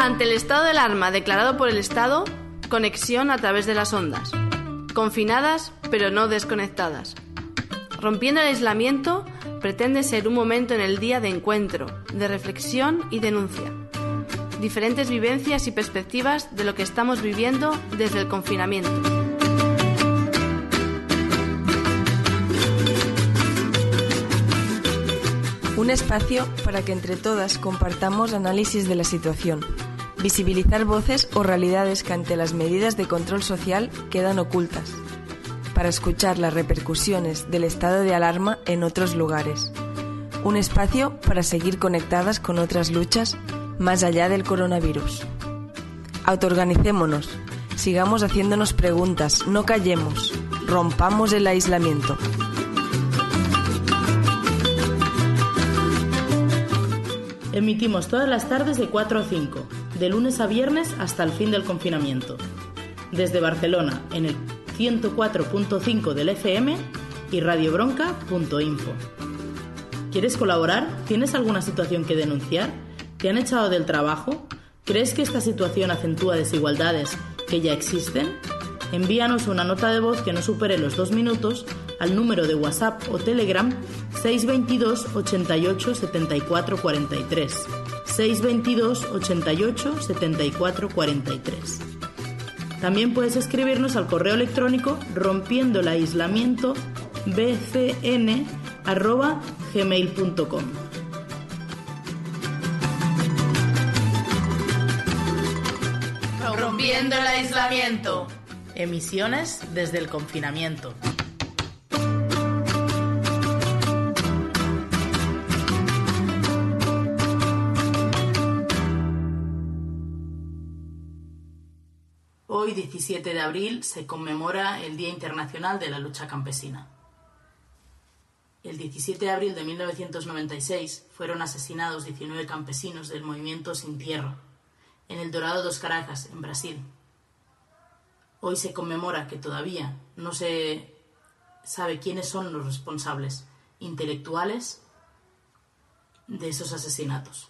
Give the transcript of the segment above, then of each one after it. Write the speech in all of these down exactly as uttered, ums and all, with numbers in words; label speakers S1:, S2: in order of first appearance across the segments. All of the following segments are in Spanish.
S1: Ante el estado de alarma declarado por el Estado, conexión a través de las ondas. Confinadas, pero no desconectadas. Rompiendo el aislamiento, pretende ser un momento en el día de encuentro, de reflexión y denuncia. Diferentes vivencias y perspectivas de lo que estamos viviendo desde el confinamiento.
S2: Un espacio para que entre todas compartamos análisis de la situación, visibilizar voces o realidades que ante las medidas de control social quedan ocultas, para escuchar las repercusiones del estado de alarma en otros lugares. Un espacio para seguir conectadas con otras luchas más allá del coronavirus. Autoorganicémonos, sigamos haciéndonos preguntas, no callemos, rompamos el aislamiento.
S3: Emitimos todas las tardes de cuatro a cinco, de lunes a viernes hasta el fin del confinamiento. Desde Barcelona, en el ciento cuatro punto cinco del F M y radiobronca punto info. ¿Quieres colaborar? ¿Tienes alguna situación que denunciar? ¿Te han echado del trabajo? ¿Crees que esta situación acentúa desigualdades que ya existen? Envíanos una nota de voz que no supere los dos minutos al número de WhatsApp o Telegram seis veintidós ochenta y ocho setenta y cuatro cuarenta y tres, seis veintidós ochenta y ocho setenta y cuatro cuarenta y tres. También puedes escribirnos al correo electrónico rompiendo el aislamiento bcn arroba gmail punto com.
S1: Rompiendo el aislamiento.
S3: Emisiones desde el confinamiento. Hoy, diecisiete de abril, se conmemora el Día Internacional de la Lucha Campesina. El diecisiete de abril de mil novecientos noventa y seis fueron asesinados diecinueve campesinos del movimiento Sin Tierra, en El Dorado dos Caracas, en Brasil. Hoy se conmemora que todavía no se sabe quiénes son los responsables intelectuales de esos asesinatos.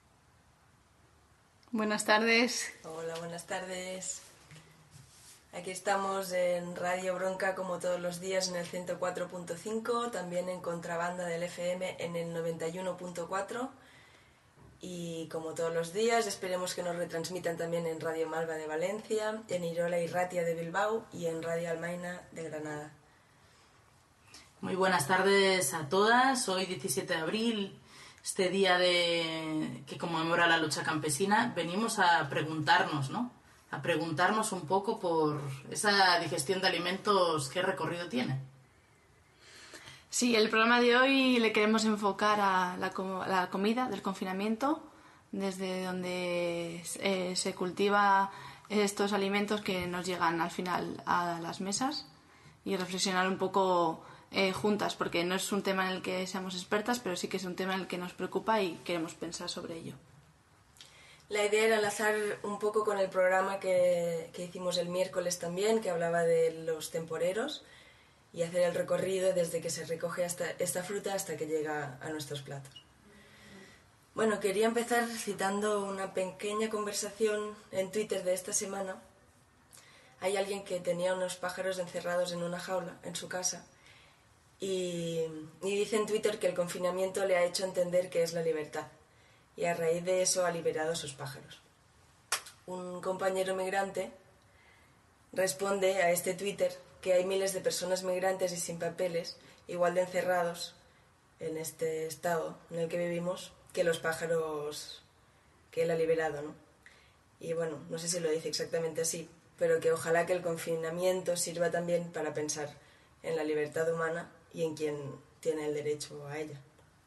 S4: Buenas tardes.
S2: Hola, buenas tardes. Aquí estamos en Radio Bronca como todos los días en el ciento cuatro punto cinco, también en contrabanda del F M en el noventa y uno punto cuatro y como todos los días esperemos que nos retransmitan también en Radio Malva de Valencia, en Irola y Ratia de Bilbao y en Radio Almaina de Granada.
S3: Muy buenas tardes a todas. Hoy diecisiete de abril, este día de que conmemora la lucha campesina, venimos a preguntarnos, ¿no? A preguntarnos un poco por esa digestión de alimentos, ¿qué recorrido tiene?
S4: Sí, el programa de hoy le queremos enfocar a la, a la comida del confinamiento, desde donde eh, se cultiva estos alimentos que nos llegan al final a las mesas y reflexionar un poco eh, juntas, porque no es un tema en el que seamos expertas, pero sí que es un tema en el que nos preocupa y queremos pensar sobre ello.
S2: La idea era enlazar un poco con el programa que, que hicimos el miércoles también, que hablaba de los temporeros, y hacer el recorrido desde que se recoge hasta esta fruta hasta que llega a nuestros platos. Bueno, quería empezar citando una pequeña conversación en Twitter de esta semana. Hay alguien que tenía unos pájaros encerrados en una jaula en su casa y, y dice en Twitter que el confinamiento le ha hecho entender qué es la libertad. Y a raíz de eso ha liberado a sus pájaros. Un compañero migrante responde a este Twitter que hay miles de personas migrantes y sin papeles, igual de encerrados en este estado en el que vivimos, que los pájaros que él ha liberado, ¿no? Y bueno, no sé si lo dice exactamente así, pero que ojalá que el confinamiento sirva también para pensar en la libertad humana y en quien tiene el derecho a ella.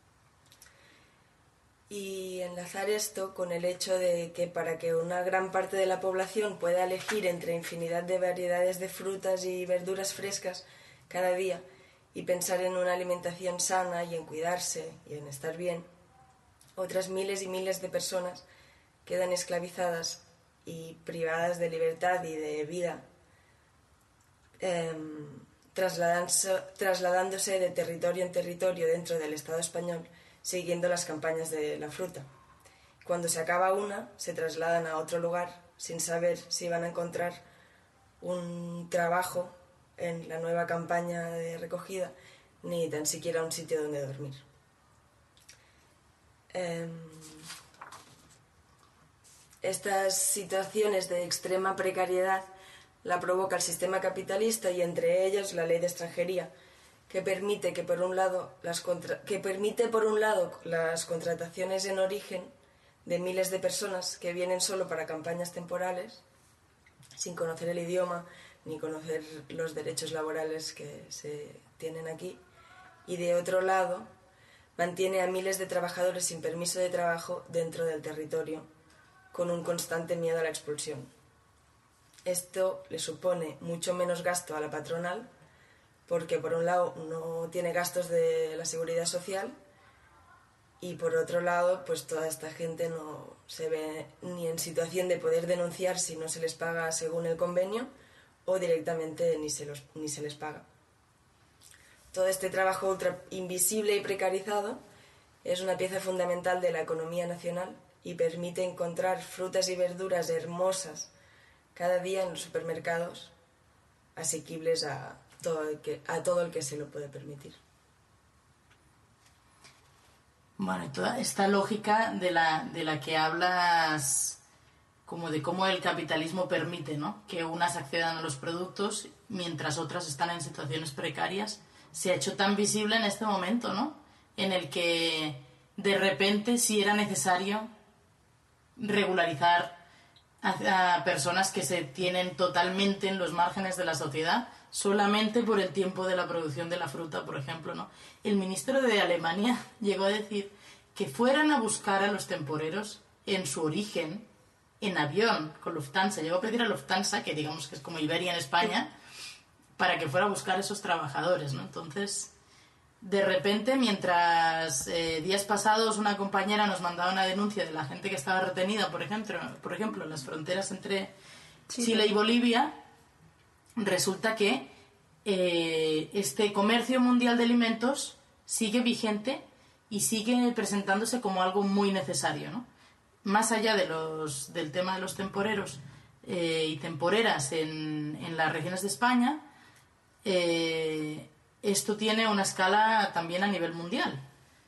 S2: Y enlazar esto con el hecho de que para que una gran parte de la población pueda elegir entre infinidad de variedades de frutas y verduras frescas cada día y pensar en una alimentación sana y en cuidarse y en estar bien, otras miles y miles de personas quedan esclavizadas y privadas de libertad y de vida, eh, trasladándose, trasladándose de territorio en territorio dentro del Estado español, siguiendo las campañas de la fruta, Cuando se acaba una, se trasladan a otro lugar sin saber si van a encontrar un trabajo en la nueva campaña de recogida, ni tan siquiera un sitio donde dormir. Eh, estas situaciones de extrema precariedad la provoca el sistema capitalista y entre ellas la ley de extranjería, que permite que por un lado las contra- que permite por un lado las contrataciones en origen de miles de personas que vienen solo para campañas temporales, sin conocer el idioma ni conocer los derechos laborales que se tienen aquí, y de otro lado mantiene a miles de trabajadores sin permiso de trabajo dentro del territorio, con un constante miedo a la expulsión. Esto le supone mucho menos gasto a la patronal, porque por un lado no tiene gastos de la seguridad social y por otro lado pues toda esta gente no se ve ni en situación de poder denunciar si no se les paga según el convenio o directamente ni se, los, ni se les paga. Todo este trabajo ultra invisible y precarizado es una pieza fundamental de la economía nacional y permite encontrar frutas y verduras hermosas cada día en los supermercados, asequibles a todo el que, a todo el que se lo puede permitir.
S3: Bueno, y toda esta lógica de la, de la que hablas, como de cómo el capitalismo permite, ¿no?, que unas accedan a los productos mientras otras están en situaciones precarias, se ha hecho tan visible en este momento, ¿no?, en el que de repente sí era necesario regularizar a, a personas que se tienen totalmente en los márgenes de la sociedad solamente por el tiempo de la producción de la fruta, por ejemplo, ¿no? El ministro de Alemania llegó a decir que fueran a buscar a los temporeros en su origen en avión con Lufthansa. Llegó a pedir a Lufthansa, que digamos que es como Iberia en España, para que fuera a buscar a esos trabajadores, ¿no? Entonces, de repente, mientras eh, días pasados una compañera nos mandaba una denuncia de la gente que estaba retenida, por ejemplo, por ejemplo en las fronteras entre sí, Chile y Bolivia, resulta que eh, este comercio mundial de alimentos sigue vigente y sigue presentándose como algo muy necesario, ¿no? Más allá de los, del tema de los temporeros eh, y temporeras en, en las regiones de España, eh, esto tiene una escala también a nivel mundial.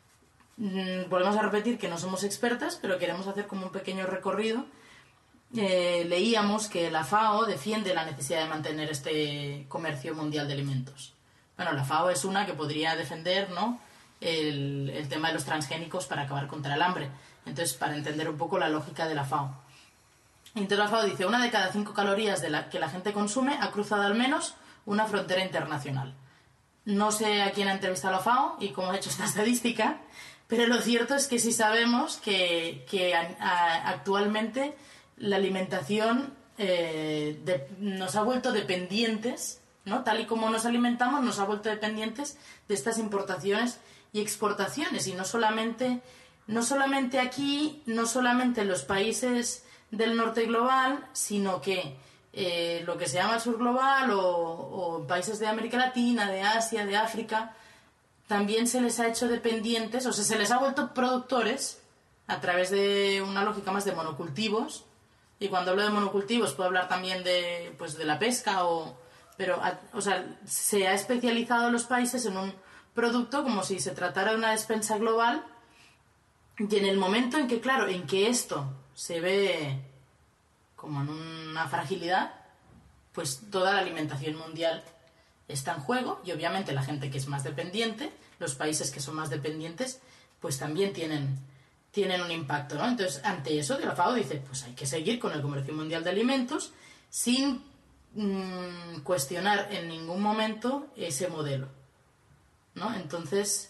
S3: Mm, volvemos a repetir que no somos expertas, pero queremos hacer como un pequeño recorrido. Eh, leíamos que la FAO defiende la necesidad de mantener este comercio mundial de alimentos. Bueno, la FAO es una que podría defender, ¿no?, el, el tema de los transgénicos para acabar contra el hambre. Entonces, para entender un poco la lógica de la FAO. Entonces la FAO dice, una de cada cinco calorías de la que la gente consume ha cruzado al menos una frontera internacional. No sé a quién ha entrevistado la FAO y cómo ha hecho esta estadística, pero lo cierto es que sí sabemos que, que a, a, actualmente la alimentación eh, de, nos ha vuelto dependientes, ¿no? Tal y como nos alimentamos, nos ha vuelto dependientes de estas importaciones y exportaciones. Y no solamente, no solamente aquí, no solamente en los países del norte global, sino que eh, lo que se llama el sur global o, o países de América Latina, de Asia, de África, también se les ha hecho dependientes, o sea, se les ha vuelto productores a través de una lógica más de monocultivos. Y cuando hablo de monocultivos puedo hablar también de, pues, de la pesca, o, pero o sea, se ha especializado los países en un producto como si se tratara de una despensa global, y en el momento en que, claro, en que esto se ve como en una fragilidad, pues toda la alimentación mundial está en juego, y obviamente la gente que es más dependiente, los países que son más dependientes, pues también tienen... tienen un impacto, ¿no? Entonces, ante eso, la FAO dice, pues hay que seguir con el comercio mundial de alimentos sin mmm, cuestionar en ningún momento ese modelo, ¿no? Entonces,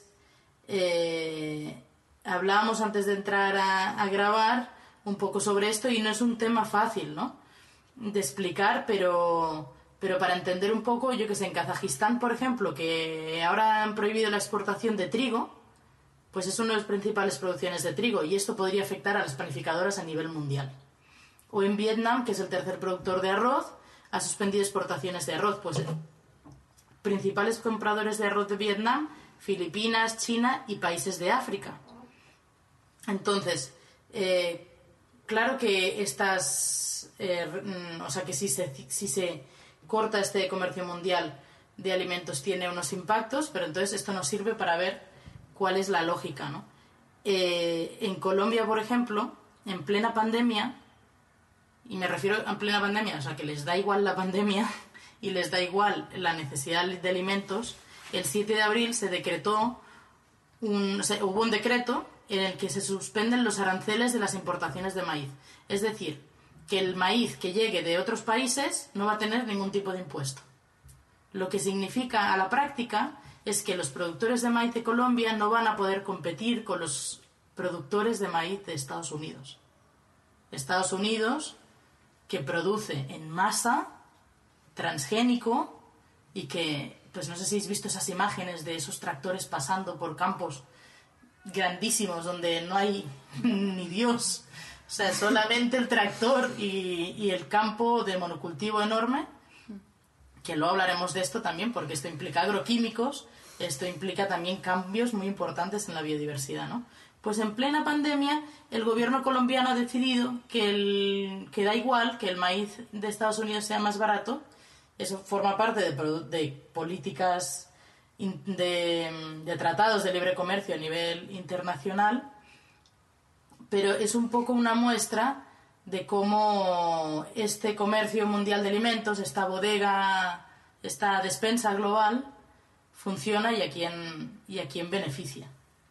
S3: eh, hablábamos antes de entrar a, a grabar un poco sobre esto, y no es un tema fácil, ¿no?, de explicar, pero, pero para entender un poco, yo que sé, en Kazajistán, por ejemplo, que ahora han prohibido la exportación de trigo, pues es una de las principales producciones de trigo, y esto podría afectar a las panificadoras a nivel mundial. O en Vietnam, que es el tercer productor de arroz, ha suspendido exportaciones de arroz. Pues eh, principales compradores de arroz de Vietnam, Filipinas, China y países de África. Entonces, Eh, claro que estas, eh, o sea que si se, si se corta este comercio mundial de alimentos tiene unos impactos, pero entonces esto nos sirve para ver cuál es la lógica, ¿no? Eh, en Colombia, por ejemplo, en plena pandemia, y me refiero a plena pandemia, o sea que les da igual la pandemia y les da igual la necesidad de alimentos, el siete de abril se decretó, un, o sea, hubo un decreto en el que se suspenden los aranceles de las importaciones de maíz. Es decir, que el maíz que llegue de otros países no va a tener ningún tipo de impuesto. Lo que significa a la práctica es que los productores de maíz de Colombia no van a poder competir con los productores de maíz de Estados Unidos. Estados Unidos, que produce en masa, transgénico, y que, pues no sé si habéis visto esas imágenes de esos tractores pasando por campos grandísimos donde no hay ni Dios, o sea, solamente el tractor y, y el campo de monocultivo enorme, que luego hablaremos de esto también, porque esto implica agroquímicos, esto implica también cambios muy importantes en la biodiversidad, ¿no? Pues en plena pandemia el gobierno colombiano ha decidido que, el, que da igual que el maíz de Estados Unidos sea más barato. Eso forma parte de, de políticas de, de tratados de libre comercio a nivel internacional, pero es un poco una muestra de cómo este comercio mundial de alimentos, esta bodega, esta despensa global, funciona y a quién, y a quién beneficia.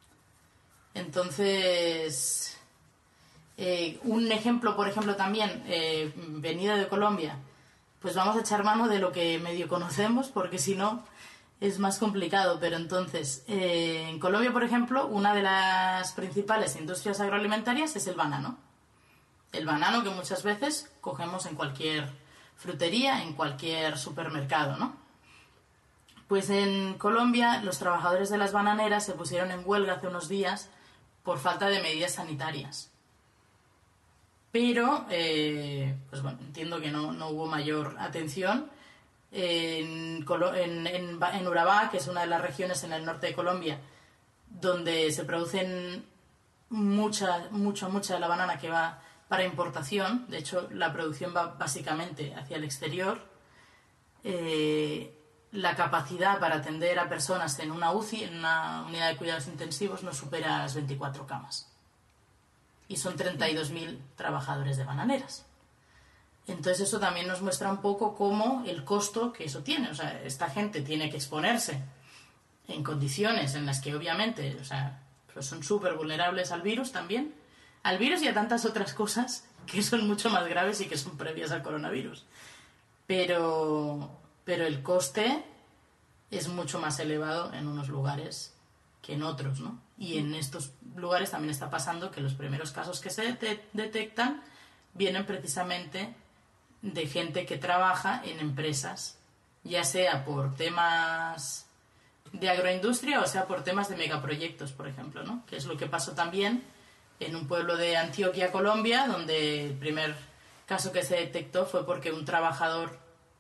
S3: Entonces, eh, un ejemplo, por ejemplo, también, eh, venida de Colombia, pues vamos a echar mano de lo que medio conocemos, porque si no es más complicado. Pero entonces, eh, en Colombia, por ejemplo, una de las principales industrias agroalimentarias es el banano. El banano que muchas veces cogemos en cualquier frutería, en cualquier supermercado, ¿no? Pues en Colombia los trabajadores de las bananeras se pusieron en huelga hace unos días por falta de medidas sanitarias. Pero, eh, pues bueno, entiendo que no, no hubo mayor atención. En, en, en, en Urabá, que es una de las regiones en el norte de Colombia, donde se producen mucha, mucha, mucha de la banana que va para importación, de hecho la producción va básicamente hacia el exterior, eh, la capacidad para atender a personas en una U C I, en una unidad de cuidados intensivos, no supera las veinticuatro camas. Y son treinta y dos mil trabajadores de bananeras. Entonces eso también nos muestra un poco cómo el costo que eso tiene. O sea, esta gente tiene que exponerse en condiciones en las que obviamente, o sea, pues son súper vulnerables al virus también, al virus y a tantas otras cosas que son mucho más graves y que son previas al coronavirus. Pero, pero el coste es mucho más elevado en unos lugares que en otros, ¿no? Y en estos lugares también está pasando que los primeros casos que se de- detectan vienen precisamente de gente que trabaja en empresas, ya sea por temas de agroindustria o sea por temas de megaproyectos, por ejemplo, ¿no? Que es lo que pasó también en un pueblo de Antioquia, Colombia, donde el primer caso que se detectó fue porque un trabajador,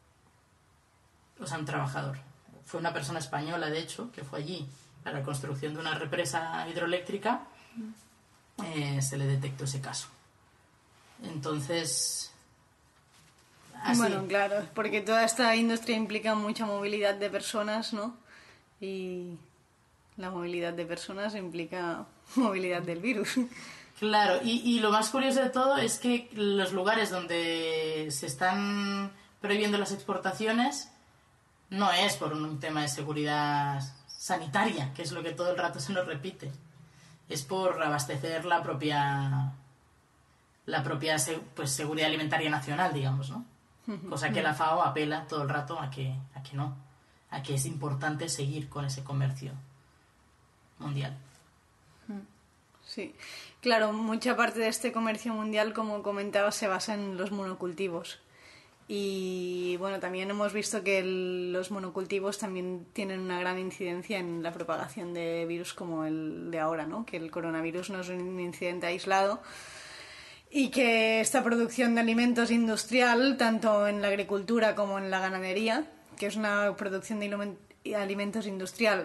S3: o sea, un trabajador, fue una persona española, de hecho, que fue allí para la construcción de una represa hidroeléctrica, eh, se le detectó ese caso. Entonces, así.
S5: Bueno, claro, porque toda esta industria implica mucha movilidad de personas, ¿no? Y la movilidad de personas implica movilidad del virus.
S3: Claro, y, y lo más curioso de todo es que los lugares donde se están prohibiendo las exportaciones no es por un tema de seguridad sanitaria, que es lo que todo el rato se nos repite. Es por abastecer la propia la propia pues, seguridad alimentaria nacional, digamos, ¿no? Cosa que la FAO apela todo el rato a que, a que no, a que es importante seguir con ese comercio mundial.
S5: Sí, claro, mucha parte de este comercio mundial, como comentaba, se basa en los monocultivos. Y bueno, también hemos visto que el, los monocultivos también tienen una gran incidencia en la propagación de virus como el de ahora, ¿no? Que el coronavirus no es un incidente aislado y que esta producción de alimentos industrial, tanto en la agricultura como en la ganadería, que es una producción de alimentos industrial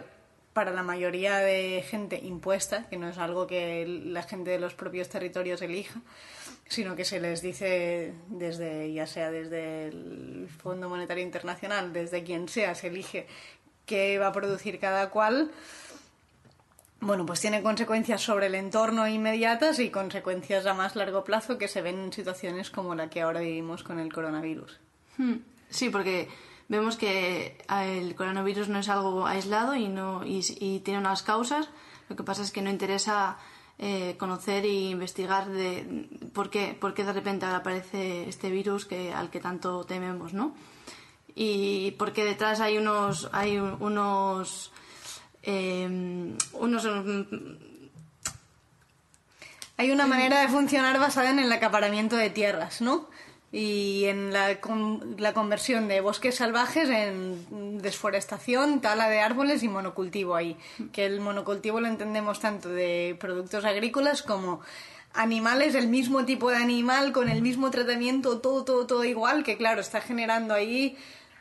S5: para la mayoría de gente impuesta, que no es algo que la gente de los propios territorios elija, sino que se les dice desde, ya sea desde el Fondo Monetario Internacional, desde quien sea, se elige qué va a producir cada cual. Bueno, pues tiene consecuencias sobre el entorno inmediatas y consecuencias a más largo plazo que se ven en situaciones como la que ahora vivimos con el coronavirus.
S4: Sí, porque vemos que el coronavirus no es algo aislado y, no, y, y tiene unas causas. Lo que pasa es que no interesa eh, conocer e investigar de por qué, por qué de repente ahora aparece este virus que, al que tanto tememos, ¿no? Y porque detrás hay unos... Hay unos Eh, unos
S5: hay una manera de funcionar basada en el acaparamiento de tierras, ¿no? Y en la, con, la conversión de bosques salvajes en desforestación, tala de árboles y monocultivo ahí. Que el monocultivo lo entendemos tanto de productos agrícolas como animales, el mismo tipo de animal con el mismo tratamiento, todo, todo, todo igual, que claro, está generando ahí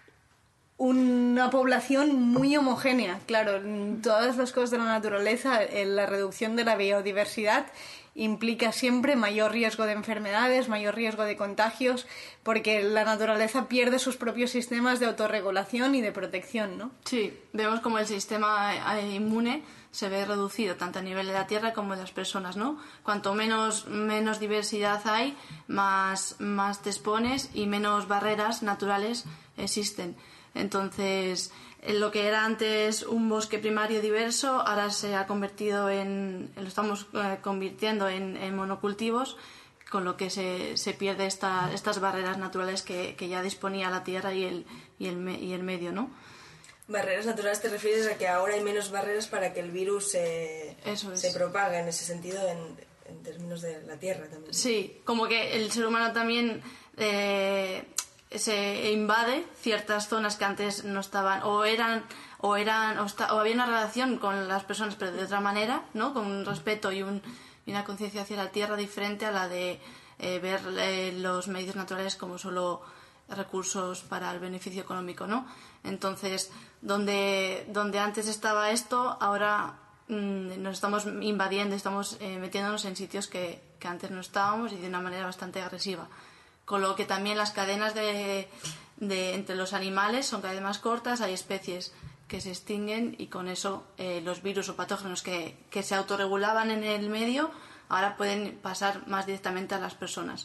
S5: una población muy homogénea. Claro, en todas las cosas de la naturaleza, la reducción de la biodiversidad implica siempre mayor riesgo de enfermedades, mayor riesgo de contagios, porque la naturaleza pierde sus propios sistemas de autorregulación y de protección, ¿no?
S4: Sí, vemos como el sistema inmune se ve reducido tanto a nivel de la tierra como de las personas, ¿no? Cuanto menos, menos diversidad hay, más, más te expones y menos barreras naturales existen. Entonces, lo que era antes un bosque primario diverso, ahora se ha convertido en, lo estamos eh, convirtiendo en, en monocultivos, con lo que se, se pierde esta, estas barreras naturales que, que ya disponía la tierra y el, y, el, y el medio, ¿no?
S2: Barreras naturales te refieres a que ahora hay menos barreras para que el virus se,
S4: Eso es.
S2: se propaga en ese sentido en, en términos de la tierra también.
S4: Sí, como que el ser humano también... Eh, se invade ciertas zonas que antes no estaban o eran o eran o, esta, o había una relación con las personas pero de otra manera, ¿no? Con un respeto y, un, y una conciencia hacia la tierra diferente a la de eh, ver eh, los medios naturales como solo recursos para el beneficio económico, ¿no? Entonces, donde donde antes estaba esto, ahora mmm, nos estamos invadiendo, estamos eh, metiéndonos en sitios que, que antes no estábamos y de una manera bastante agresiva. Con lo que también las cadenas de, de entre los animales son cada vez más cortas, hay especies que se extinguen y con eso eh, los virus o patógenos que, que se autorregulaban en el medio ahora pueden pasar más directamente a las personas.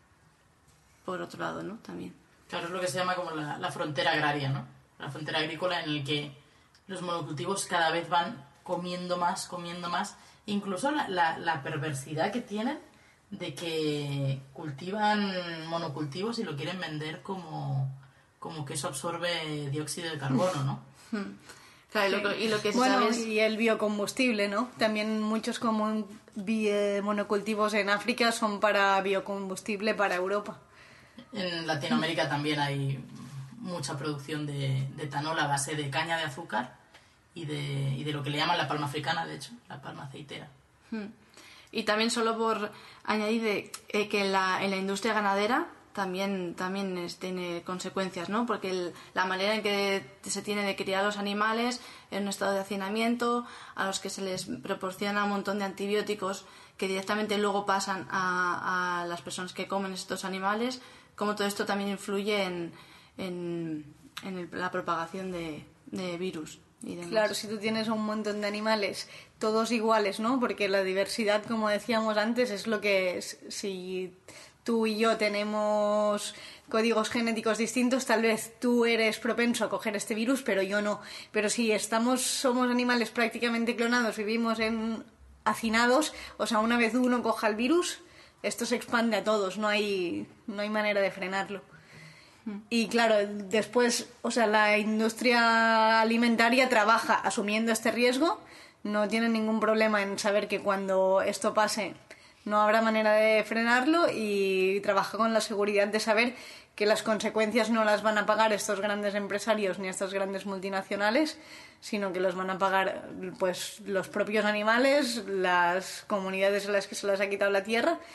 S4: Por otro lado, ¿no? También.
S6: Claro, es lo que se llama como la, la frontera agraria, ¿no? La frontera agrícola en la que los monocultivos cada vez van comiendo más, comiendo más. Incluso la, la, la perversidad que tienen de que cultivan monocultivos y lo quieren vender como, como que eso absorbe dióxido de carbono, ¿no?
S4: Claro, y lo que, y lo que se
S5: bueno,
S4: sabe es...
S5: y el biocombustible, ¿no? También muchos como bi- monocultivos en África son para biocombustible para Europa.
S6: En Latinoamérica también hay mucha producción de, de etanol a base de caña de azúcar y de, y de lo que le llaman la palma africana, de hecho, la palma aceitera.
S4: Hmm. Y también solo por añadir de, eh, que en la, en la industria ganadera también, también es, tiene consecuencias, ¿no? Porque el, la manera en que se tiene de criar los animales en un estado de hacinamiento, a los que se les proporciona un montón de antibióticos que directamente luego pasan a, a las personas que comen estos animales, como todo esto también influye en, en, en el, la propagación de, de virus.
S5: Claro, si tú tienes un montón de animales todos iguales, ¿no? Porque la diversidad, como decíamos antes, es lo que es. Si tú y yo tenemos códigos genéticos distintos, tal vez tú eres propenso a coger este virus, pero yo no. Pero si estamos, somos animales prácticamente clonados, vivimos en hacinados, o sea, una vez uno coja el virus, esto se expande a todos, no hay, no hay manera de frenarlo. Y claro, después, o sea, la industria alimentaria trabaja asumiendo este riesgo, no tiene ningún problema en saber que cuando esto pase no habrá manera de frenarlo y trabaja con la seguridad de saber que las consecuencias no las van a pagar estos grandes empresarios ni estas grandes multinacionales, sino que los van a pagar pues los propios animales, las comunidades a las que se les ha quitado la tierra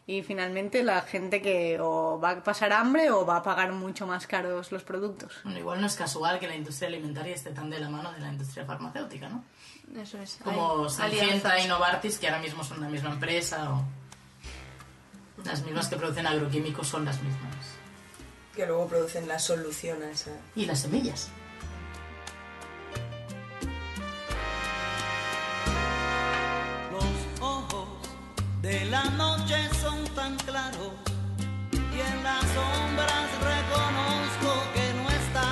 S5: y finalmente la gente que o va a pasar hambre o va a pagar mucho más caros los productos.
S6: Bueno, igual no es casual que la industria alimentaria esté tan de la mano de la industria farmacéutica, ¿no?
S4: Eso es.
S6: Como Syngenta
S4: alianzas.
S6: y Novartis, que ahora mismo son la misma empresa, o las mismas que producen agroquímicos son las mismas.
S2: Que luego producen la solución a esa...
S6: Y las semillas.
S7: Los ojos de la noche son tan claros y en las sombras reconozco que no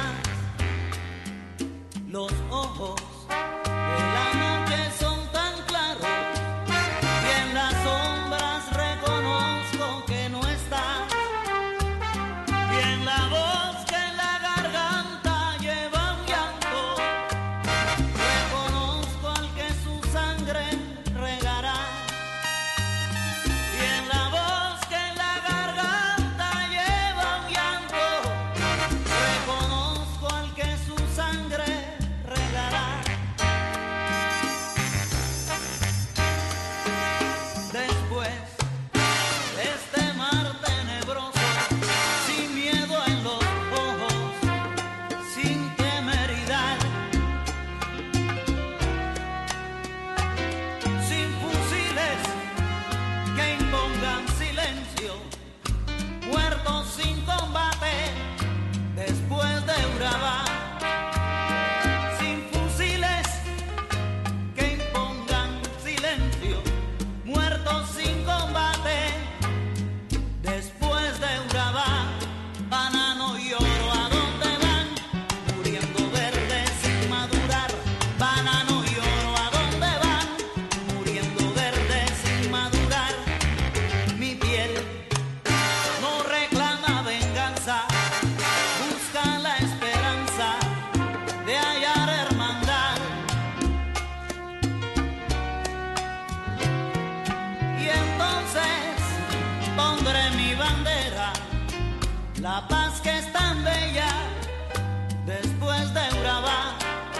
S7: estás. Los ojos de la noche son tan claros y en las sombras reconozco que no estás. Y en la voz que en la garganta lleva un llanto, reconozco al que su sangre regará. Y en la voz que en la garganta lleva un llanto, reconozco al que su sangre regará. Después de este mar tenebroso, sin miedo en los ojos, sin temeridad, sin fusiles que impongan silencio, muertos sin combate después de Urabá, sin fusiles que impongan silencio, muertos sin combate después de Urabá. Banano y oro, ¿a dónde van? Muriendo verdes sin madurar. Banano y oro, ¿a dónde van? Muriendo verdes sin madurar. Mi piel no reclama venganza, busca la esperanza de hallar hermandad. Y entonces pondré mi bandera, la paz que es tan bella después de Urabá.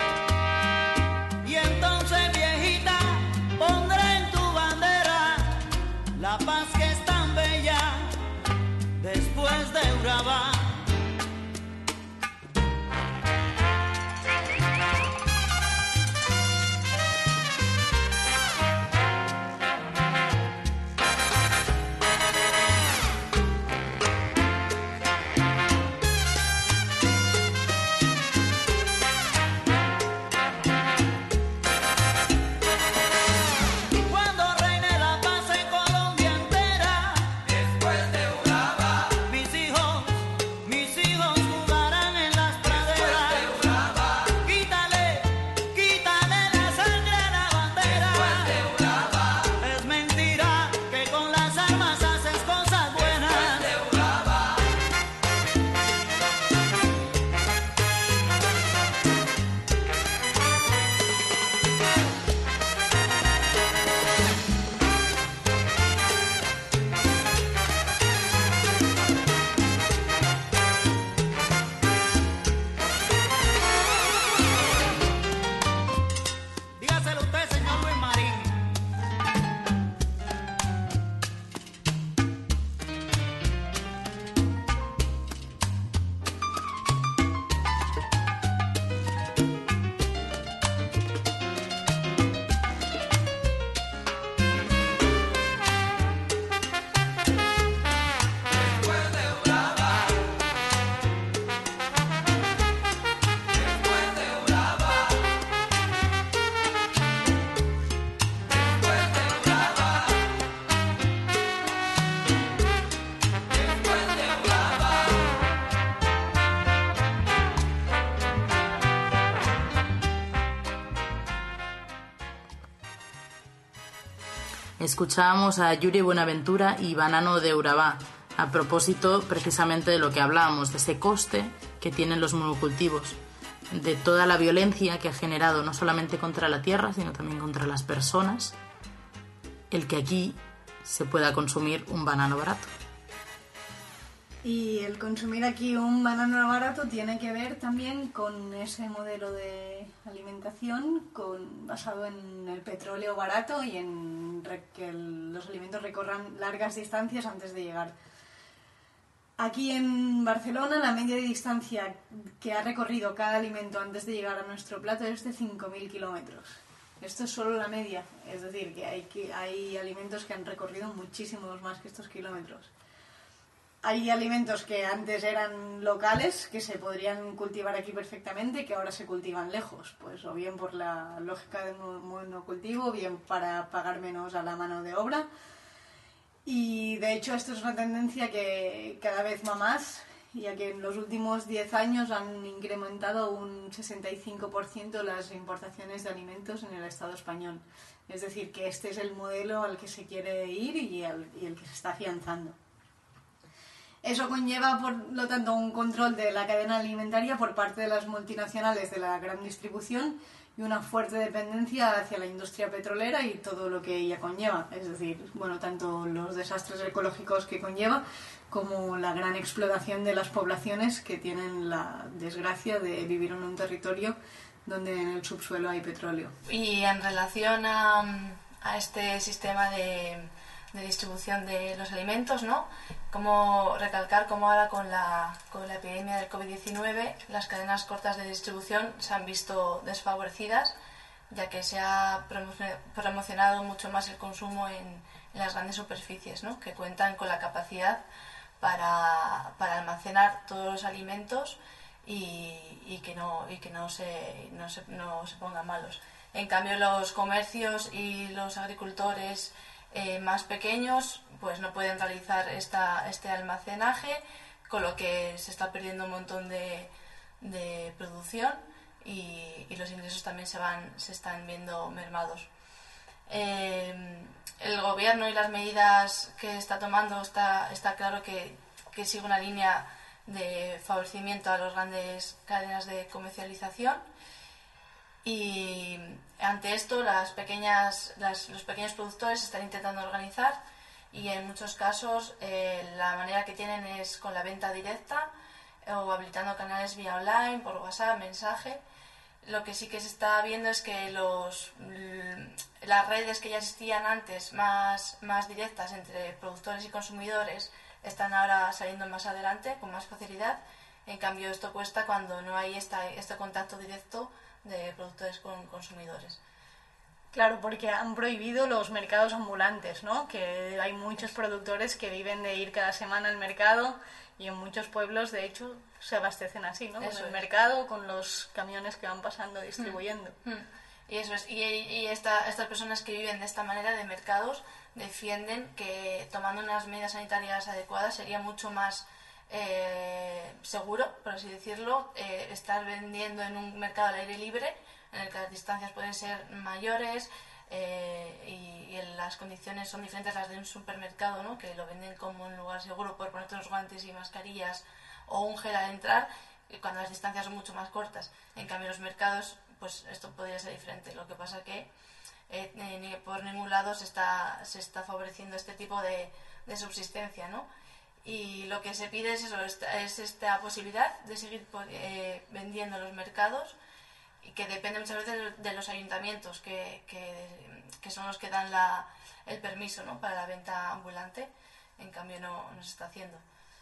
S7: Y entonces, viejita, pondré en tu bandera la paz que es tan bella después de Urabá. Cuando reine la paz en Colombia entera, después de Urabá, mis hijos, mis hijos jugarán en las praderas. Después de Urabá, quítale, quítale la sangre a la bandera. Después de Urabá, es mentira que con las armas haces cosas buenas. Después de Urabá. Dígaselo usted, señor Luis Marín. Después de Urabá, después de Urabá, después de Urabá, después de Urabá.
S6: Escuchábamos a Yuri Buenaventura y Banano de Urabá, a propósito precisamente de lo que hablábamos, de ese coste que tienen los monocultivos, de toda la violencia que ha generado no solamente contra la tierra, sino también contra las personas, el que aquí se pueda consumir un banano barato.
S5: Y el consumir aquí un banano barato tiene que ver también con ese modelo de alimentación con, basado en el petróleo barato y en re- que el- los alimentos recorran largas distancias antes de llegar. Aquí en Barcelona la media de distancia que ha recorrido cada alimento antes de llegar a nuestro plato es de cinco mil kilómetros. Esto es solo la media, es decir, que hay, que hay alimentos que han recorrido muchísimos más que estos kilómetros. Hay alimentos que antes eran locales, que se podrían cultivar aquí perfectamente, que ahora se cultivan lejos, pues o bien por la lógica del monocultivo, o bien para pagar menos a la mano de obra. Y de hecho esto es una tendencia que cada vez va más, ya que en los últimos diez años han incrementado un sesenta y cinco por ciento las importaciones de alimentos en el Estado español. Es decir, que este es el modelo al que se quiere ir y, al, y el que se está afianzando. Eso conlleva, por lo tanto, un control de la cadena alimentaria por parte de las multinacionales de la gran distribución y una fuerte dependencia hacia la industria petrolera y todo lo que ella conlleva. Es decir, bueno, tanto los desastres ecológicos que conlleva como la gran explotación de las poblaciones que tienen la desgracia de vivir en un territorio donde en el subsuelo hay petróleo.
S1: Y en relación a, a este sistema de, de distribución de los alimentos, ¿no? Como recalcar cómo ahora con la, con la epidemia del covid diecinueve las cadenas cortas de distribución se han visto desfavorecidas, ya que se ha promocionado mucho más el consumo en, en las grandes superficies, ¿no? Que cuentan con la capacidad para, para almacenar todos los alimentos y, y que no, y que no se, no se, no se pongan malos. En cambio, los comercios y los agricultores eh, más pequeños pues no pueden realizar esta, este almacenaje, con lo que se está perdiendo un montón de, de producción y, y los ingresos también se, van, se están viendo mermados. Eh, el gobierno y las medidas que está tomando está, está claro que, que sigue una línea de favorecimiento a las grandes cadenas de comercialización y ante esto las pequeñas, las, los pequeños productores están intentando organizar y en muchos casos eh, la manera que tienen es con la venta directa o habilitando canales vía online, por WhatsApp, mensaje. Lo que sí que se está viendo es que los, las redes que ya existían antes, más, más directas entre productores y consumidores, están ahora saliendo más adelante con más facilidad. En cambio, esto cuesta cuando no hay esta, este contacto directo de productores con consumidores.
S5: Claro, porque han prohibido los mercados ambulantes, ¿no? Que hay muchos productores que viven de ir cada semana al mercado y en muchos pueblos, de hecho, se abastecen así, ¿no? Con el mercado, con los camiones que van pasando distribuyendo.
S1: Mm, mm. Y eso es. Y, y esta, estas personas que viven de esta manera de mercados defienden que tomando unas medidas sanitarias adecuadas sería mucho más eh, seguro, por así decirlo, eh, estar vendiendo en un mercado al aire libre en el que las distancias pueden ser mayores eh, y, y las condiciones son diferentes a las de un supermercado, ¿no? Que lo venden como un lugar seguro por ponerte unos guantes y mascarillas o un gel al entrar, cuando las distancias son mucho más cortas. En cambio, los mercados, pues esto podría ser diferente. Lo que pasa que eh, ni por ningún lado se está, se está favoreciendo este tipo de, de subsistencia, ¿no? Y lo que se pide es eso, es esta posibilidad de seguir eh, vendiendo en los mercados, y que depende muchas veces de, de los ayuntamientos que, que, que son los que dan la, el permiso, ¿no? Para la venta ambulante. En cambio no, no se está haciendo.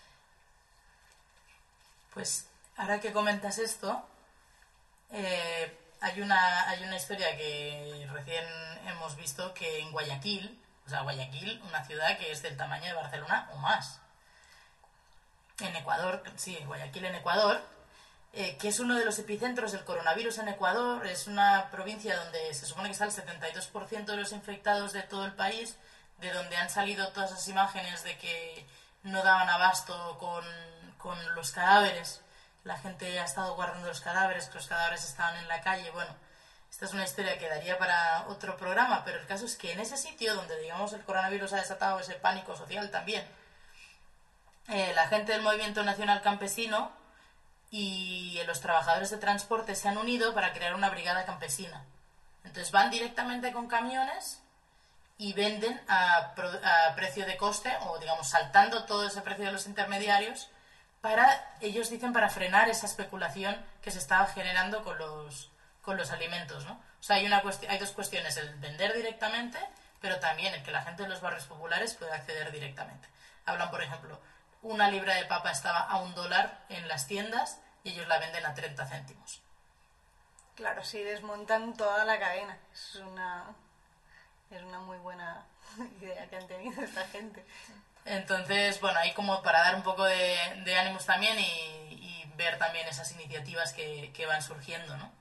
S6: Pues ahora que comentas esto, eh, hay una hay una historia que recién hemos visto, que en Guayaquil, o sea, Guayaquil, una ciudad que es del tamaño de Barcelona o más, en Ecuador, sí, Guayaquil en Ecuador, eh, que es uno de los epicentros del coronavirus en Ecuador. Es una provincia donde se supone que está el setenta y dos por ciento de los infectados de todo el país, de donde han salido todas esas imágenes de que no daban abasto con, con los cadáveres. La gente ha estado guardando los cadáveres, que los cadáveres estaban en la calle. Bueno, esta es una historia que daría para otro programa, pero el caso es que en ese sitio donde, digamos, el coronavirus ha desatado ese pánico social también, eh, la gente del Movimiento Nacional Campesino y los trabajadores de transporte se han unido para crear una brigada campesina. Entonces van directamente con camiones y venden a, pro, a precio de coste, o digamos saltando todo ese precio de los intermediarios, para, ellos dicen, para frenar esa especulación que se estaba generando con los, con los alimentos, ¿no? O sea, hay, una cuesti- hay dos cuestiones: el vender directamente pero también el que la gente en los barrios populares puede acceder directamente. Hablan, por ejemplo, una libra de papa estaba a un dólar en las tiendas y ellos la venden a treinta céntimos.
S5: Claro, sí, desmontan toda la cadena. Es una, es una muy buena idea que han tenido esta gente.
S6: Entonces, bueno, ahí como para dar un poco de, de ánimos también y, y ver también esas iniciativas que, que van surgiendo, ¿no?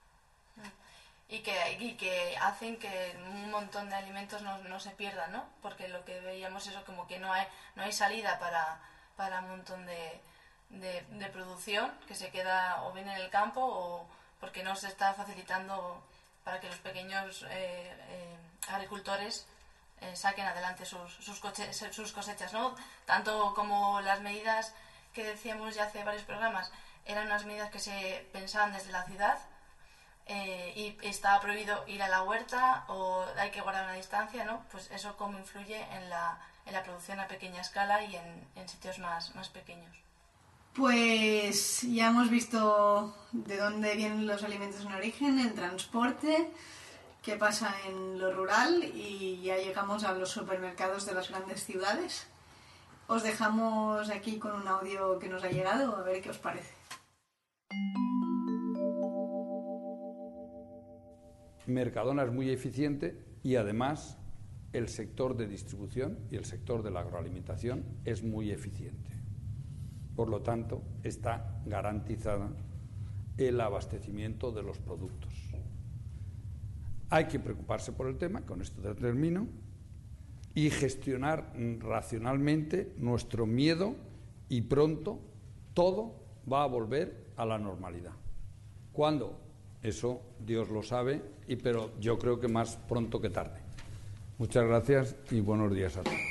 S4: Y que, y que hacen que un montón de alimentos no, no se pierdan, ¿no? Porque lo que veíamos es eso, como que no hay, no hay salida para, para un montón de, de, de producción, que se queda o bien en el campo o porque no se está facilitando para que los pequeños eh, eh, agricultores eh, saquen adelante sus, sus, coche, sus cosechas, ¿no? Tanto como las medidas que decíamos ya hace varios programas, eran unas medidas que se pensaban desde la ciudad, Eh, y estaba prohibido ir a la huerta o hay que guardar una distancia, ¿no? Pues eso cómo influye en la, en la producción a pequeña escala y en, en sitios más, más pequeños.
S5: Pues ya hemos visto de dónde vienen los alimentos en origen, el transporte, qué pasa en lo rural y ya llegamos a los supermercados de las grandes ciudades. Os dejamos aquí con un audio que nos ha llegado, a ver qué os parece.
S8: Mercadona es muy eficiente y además el sector de distribución y el sector de la agroalimentación es muy eficiente. Por lo tanto, está garantizada el abastecimiento de los productos. Hay que preocuparse por el tema, con esto termino, y gestionar racionalmente nuestro miedo y pronto todo va a volver a la normalidad. ¿Cuándo? Eso Dios lo sabe, y, pero yo creo que más pronto que tarde. Muchas gracias y buenos días a todos.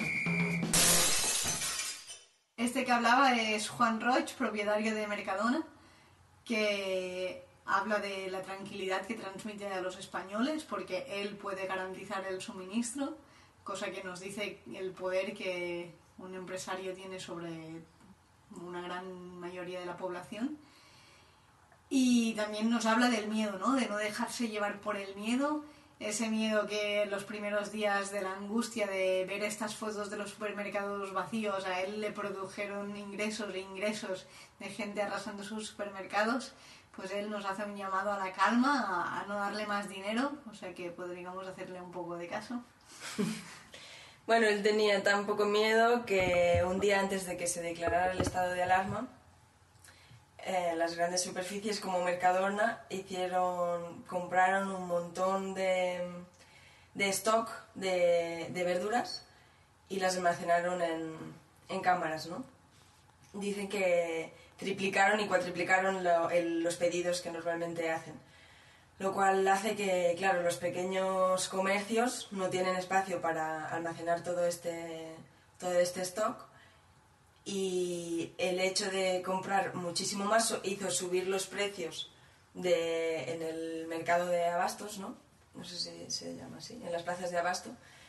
S5: Este que hablaba es Juan Roig, propietario de Mercadona, que habla de la tranquilidad que transmite a los españoles porque él puede garantizar el suministro, cosa que nos dice el poder que un empresario tiene sobre una gran mayoría de la población. Y también nos habla del miedo, ¿no? De no dejarse llevar por el miedo, ese miedo que en los primeros días de la angustia de ver estas fotos de los supermercados vacíos, a él le produjeron ingresos e ingresos de gente arrasando sus supermercados, pues él nos hace un llamado a la calma, a, a no darle más dinero, o sea que podríamos hacerle un poco de caso.
S2: Bueno, él tenía tan poco miedo que un día antes de que se declarara el estado de alarma, Eh, las grandes superficies como Mercadona hicieron, compraron un montón de, de stock de, de verduras y las almacenaron en, en cámaras, ¿no? Dicen que triplicaron y cuatriplicaron lo, el, los pedidos que normalmente hacen, lo cual hace que, claro, los pequeños comercios no tienen espacio para almacenar todo este, todo este stock. Y el hecho de comprar muchísimo más hizo subir los precios de, en el mercado de abastos, ¿no? No sé si se llama así, en las plazas de abasto.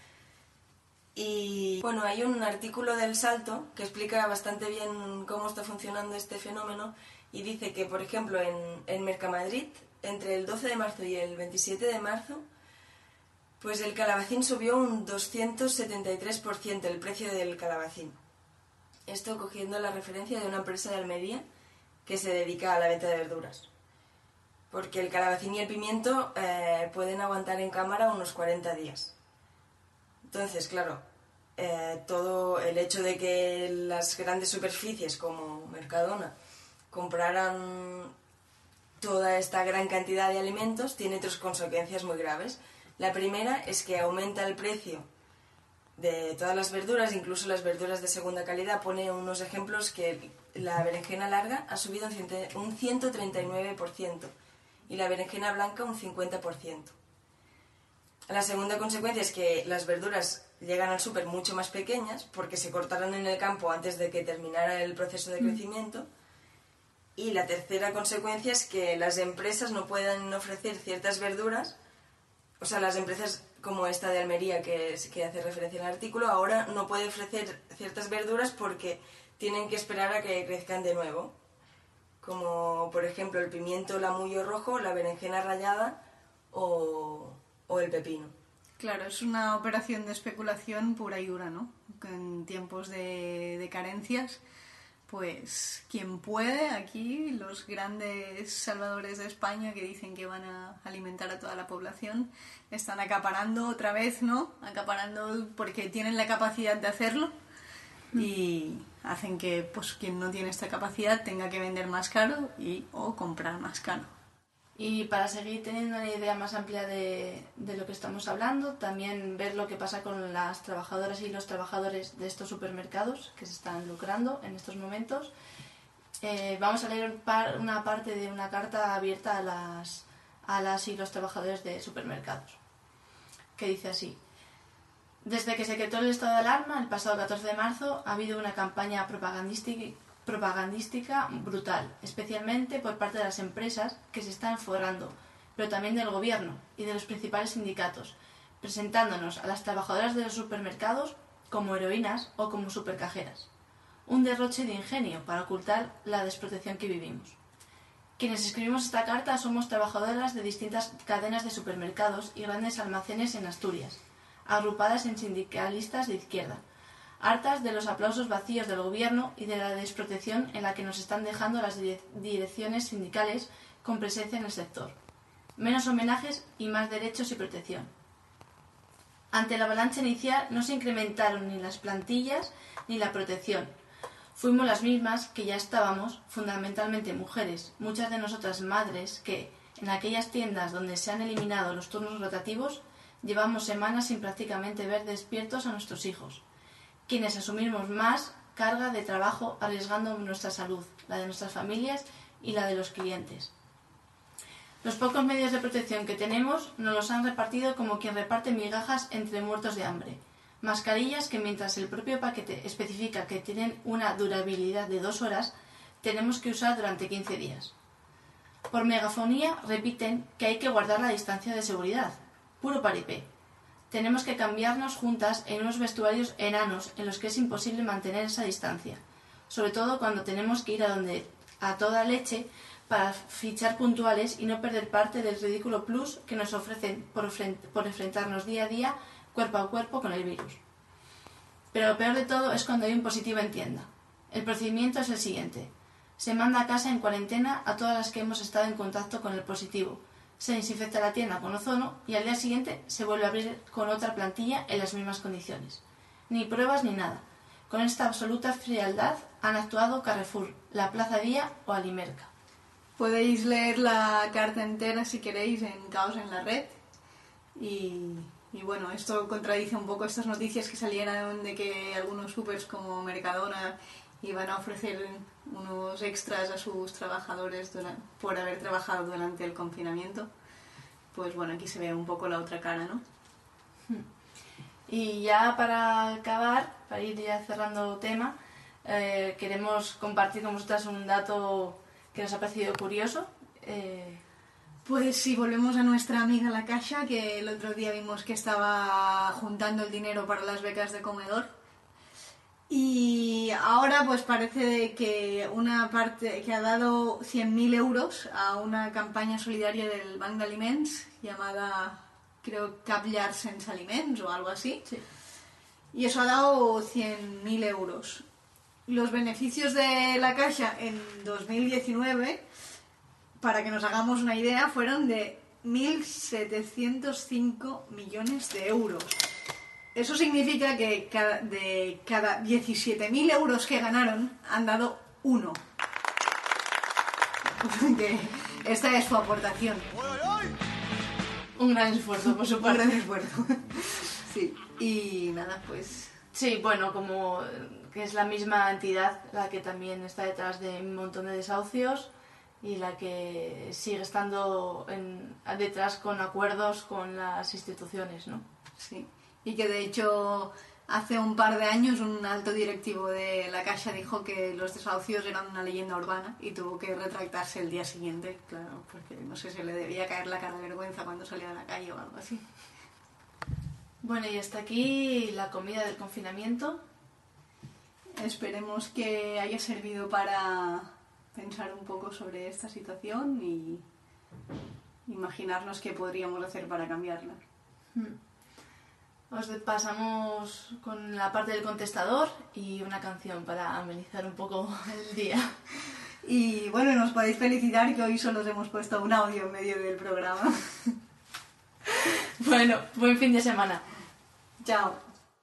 S2: Y bueno, hay un artículo del Salto que explica bastante bien cómo está funcionando este fenómeno y dice que, por ejemplo, en, en Mercamadrid, entre el doce de marzo y el veintisiete de marzo, pues el calabacín subió un doscientos setenta y tres por ciento el precio del calabacín. Esto cogiendo la referencia de una empresa de Almería que se dedica a la venta de verduras. Porque el calabacín y el pimiento eh, pueden aguantar en cámara unos cuarenta días. Entonces, claro, eh, todo el hecho de que las grandes superficies como Mercadona compraran toda esta gran cantidad de alimentos tiene tres consecuencias muy graves. La primera es que aumenta el precio de todas las verduras, incluso las verduras de segunda calidad. Pone unos ejemplos que la berenjena larga ha subido un ciento treinta y nueve por ciento y la berenjena blanca un cincuenta por ciento. La segunda consecuencia es que las verduras llegan al súper mucho más pequeñas porque se cortaron en el campo antes de que terminara el proceso de crecimiento. Y la tercera consecuencia es que las empresas no pueden ofrecer ciertas verduras, o sea, las empresas como esta de Almería que, que hace referencia al artículo, ahora no puede ofrecer ciertas verduras porque tienen que esperar a que crezcan de nuevo, como por ejemplo el pimiento lamullo rojo, la berenjena rallada o, o el pepino.
S5: Claro, es una operación de especulación pura y dura, ¿no? En tiempos de, de carencias, pues quien puede, aquí los grandes salvadores de España que dicen que van a alimentar a toda la población, están acaparando otra vez, ¿no? Acaparando porque tienen la capacidad de hacerlo y hacen que pues quien no tiene esta capacidad tenga que vender más caro y o comprar más caro.
S4: Y para seguir teniendo una idea más amplia de, de lo que estamos hablando, también ver lo que pasa con las trabajadoras y los trabajadores de estos supermercados que se están lucrando en estos momentos, eh, vamos a leer par, una parte de una carta abierta a las, a las y los trabajadores de supermercados, que dice así: desde que se decretó el estado de alarma el pasado catorce de marzo ha habido una campaña propagandística propagandística brutal, especialmente por parte de las empresas que se están forrando, pero también del gobierno y de los principales sindicatos, presentándonos a las trabajadoras de los supermercados como heroínas o como supercajeras. Un derroche de ingenio para ocultar la desprotección que vivimos. Quienes escribimos esta carta somos trabajadoras de distintas cadenas de supermercados y grandes almacenes en Asturias, agrupadas en sindicalistas de izquierda, hartas de los aplausos vacíos del gobierno y de la desprotección en la que nos están dejando las direcciones sindicales con presencia en el sector. Menos homenajes y más derechos y protección. Ante la avalancha inicial no se incrementaron ni las plantillas ni la protección. Fuimos las mismas que ya estábamos, fundamentalmente mujeres, muchas de nosotras madres, que, en aquellas tiendas donde se han eliminado los turnos rotativos, llevamos semanas sin prácticamente ver despiertos a nuestros hijos, quienes asumimos más carga de trabajo arriesgando nuestra salud, la de nuestras familias y la de los clientes. Los pocos medios de protección que tenemos nos los han repartido como quien reparte migajas entre muertos de hambre. Mascarillas que, mientras el propio paquete especifica que tienen una durabilidad de dos horas, tenemos que usar durante quince días. Por megafonía repiten que hay que guardar la distancia de seguridad. Puro paripé. Tenemos que cambiarnos juntas en unos vestuarios enanos en los que es imposible mantener esa distancia, sobre todo cuando tenemos que ir a donde a toda leche para fichar puntuales y no perder parte del ridículo plus que nos ofrecen por, por enfrentarnos día a día cuerpo a cuerpo con el virus. Pero lo peor de todo es cuando hay un positivo en tienda. El procedimiento es el siguiente: se manda a casa en cuarentena a todas las que hemos estado en contacto con el positivo, se desinfecta la tienda con ozono y al día siguiente se vuelve a abrir con otra plantilla en las mismas condiciones. Ni pruebas ni nada. Con esta absoluta frialdad han actuado Carrefour, la Plaza Vía o Alimerca.
S5: Podéis leer la carta entera si queréis en Caos en la Red. Y, y bueno, esto contradice un poco estas noticias que salieron de que algunos supers como Mercadona iban a ofrecer unos extras a sus trabajadores durante, por haber trabajado durante el confinamiento. Pues bueno, aquí se ve un poco la otra cara, ¿no?
S4: Y ya para acabar, para ir ya cerrando tema, eh, queremos compartir con vosotras un dato que nos ha parecido curioso. Eh...
S5: Pues si volvemos a nuestra amiga La Caixa, que el otro día vimos que estaba juntando el dinero para las becas de comedor. Y ahora pues parece que una parte que ha dado cien mil euros a una campaña solidaria del Banc d'Aliments llamada, creo, Cap Llars Sense Aliments o algo así.
S4: Sí.
S5: Y eso ha dado cien mil euros. Los beneficios de La Caixa en dos mil diecinueve, para que nos hagamos una idea, fueron de mil setecientos cinco millones de euros. Eso significa que cada, de cada diecisiete mil euros que ganaron, han dado uno. Que esta es su aportación.
S4: Un gran esfuerzo, por su parte.
S5: Un gran esfuerzo. Sí, y nada, pues...
S4: Sí, bueno, como que es la misma entidad la que también está detrás de un montón de desahucios y la que sigue estando en, detrás con acuerdos con las instituciones, ¿no?
S5: Sí. Y que de hecho hace un par de años un alto directivo de La Caixa dijo que los desahucios eran una leyenda urbana y tuvo que retractarse el día siguiente, claro, porque no sé, se le debía caer la cara de vergüenza cuando salía a la calle o algo así.
S4: Bueno, y hasta aquí la comida del confinamiento.
S5: Esperemos que haya servido para pensar un poco sobre esta situación y imaginarnos qué podríamos hacer para cambiarla.
S4: Hmm. os pasamos con la parte del contestador y una canción para amenizar un poco el día.
S5: Y bueno, nos podéis felicitar que hoy solo os hemos puesto un audio en medio del programa.
S4: Bueno, buen fin de semana.
S5: Chao.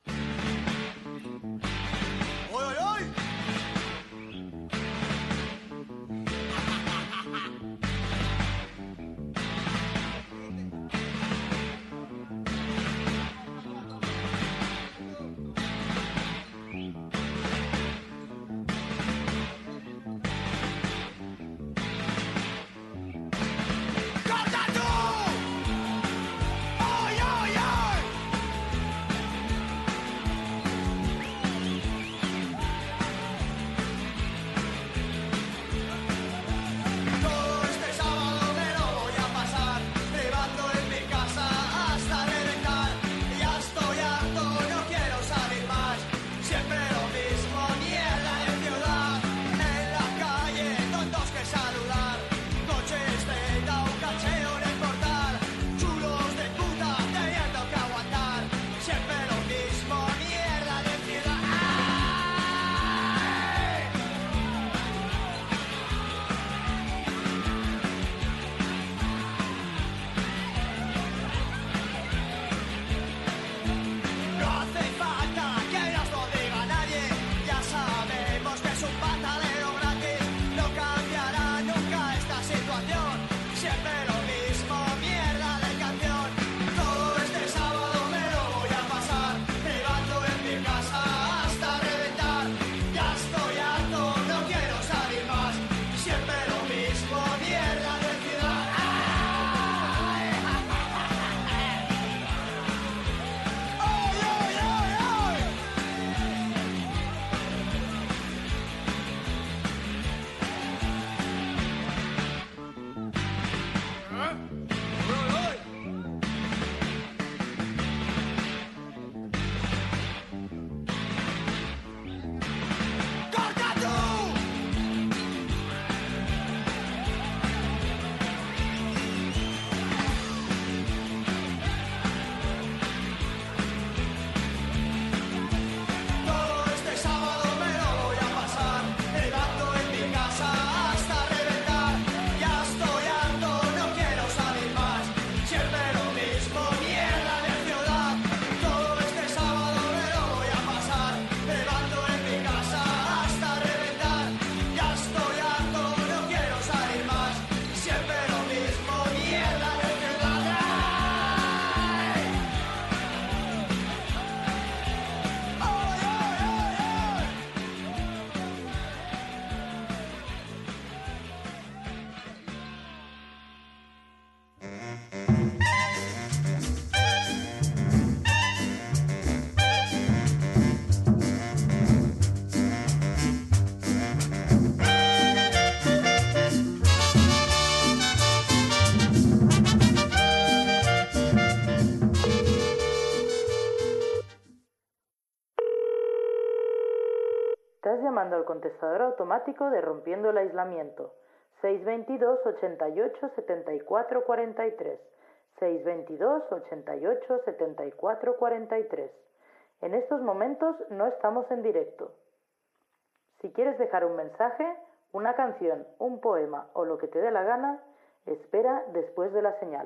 S3: Estás llamando al contestador automático de Rompiendo el Aislamiento. seis veintidós, ochenta y ocho, setenta y cuatro cuarenta y tres. seis veintidós, ochenta y ocho, setenta y cuatro cuarenta y tres. En estos momentos no estamos en directo. Si quieres dejar un mensaje, una canción, un poema o lo que te dé la gana, espera después de la señal.